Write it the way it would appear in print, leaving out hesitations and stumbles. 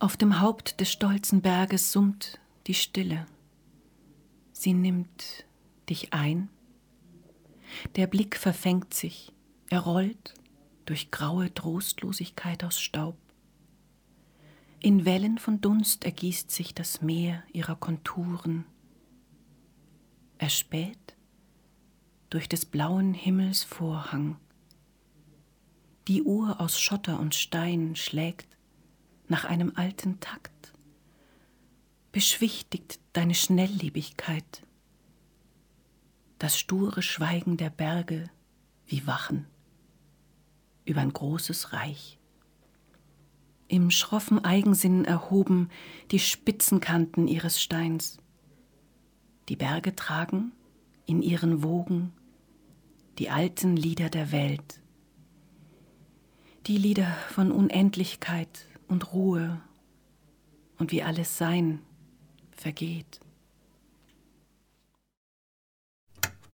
Auf dem Haupt des stolzen Berges summt die Stille. Sie nimmt dich ein. Der Blick verfängt sich, er rollt durch graue Trostlosigkeit aus Staub. In Wellen von Dunst ergießt sich das Meer ihrer Konturen. Erspäht durch des blauen Himmels Vorhang. Die Uhr aus Schotter und Stein schlägt nach einem alten Takt, beschwichtigt deine Schnelllebigkeit, das sture Schweigen der Berge wie Wachen über ein großes Reich. Im schroffen Eigensinn erhoben die Spitzenkanten ihres Steins. Die Berge tragen in ihren Wogen die alten Lieder der Welt, die Lieder von Unendlichkeit und Ruhe und wie alles Sein vergeht.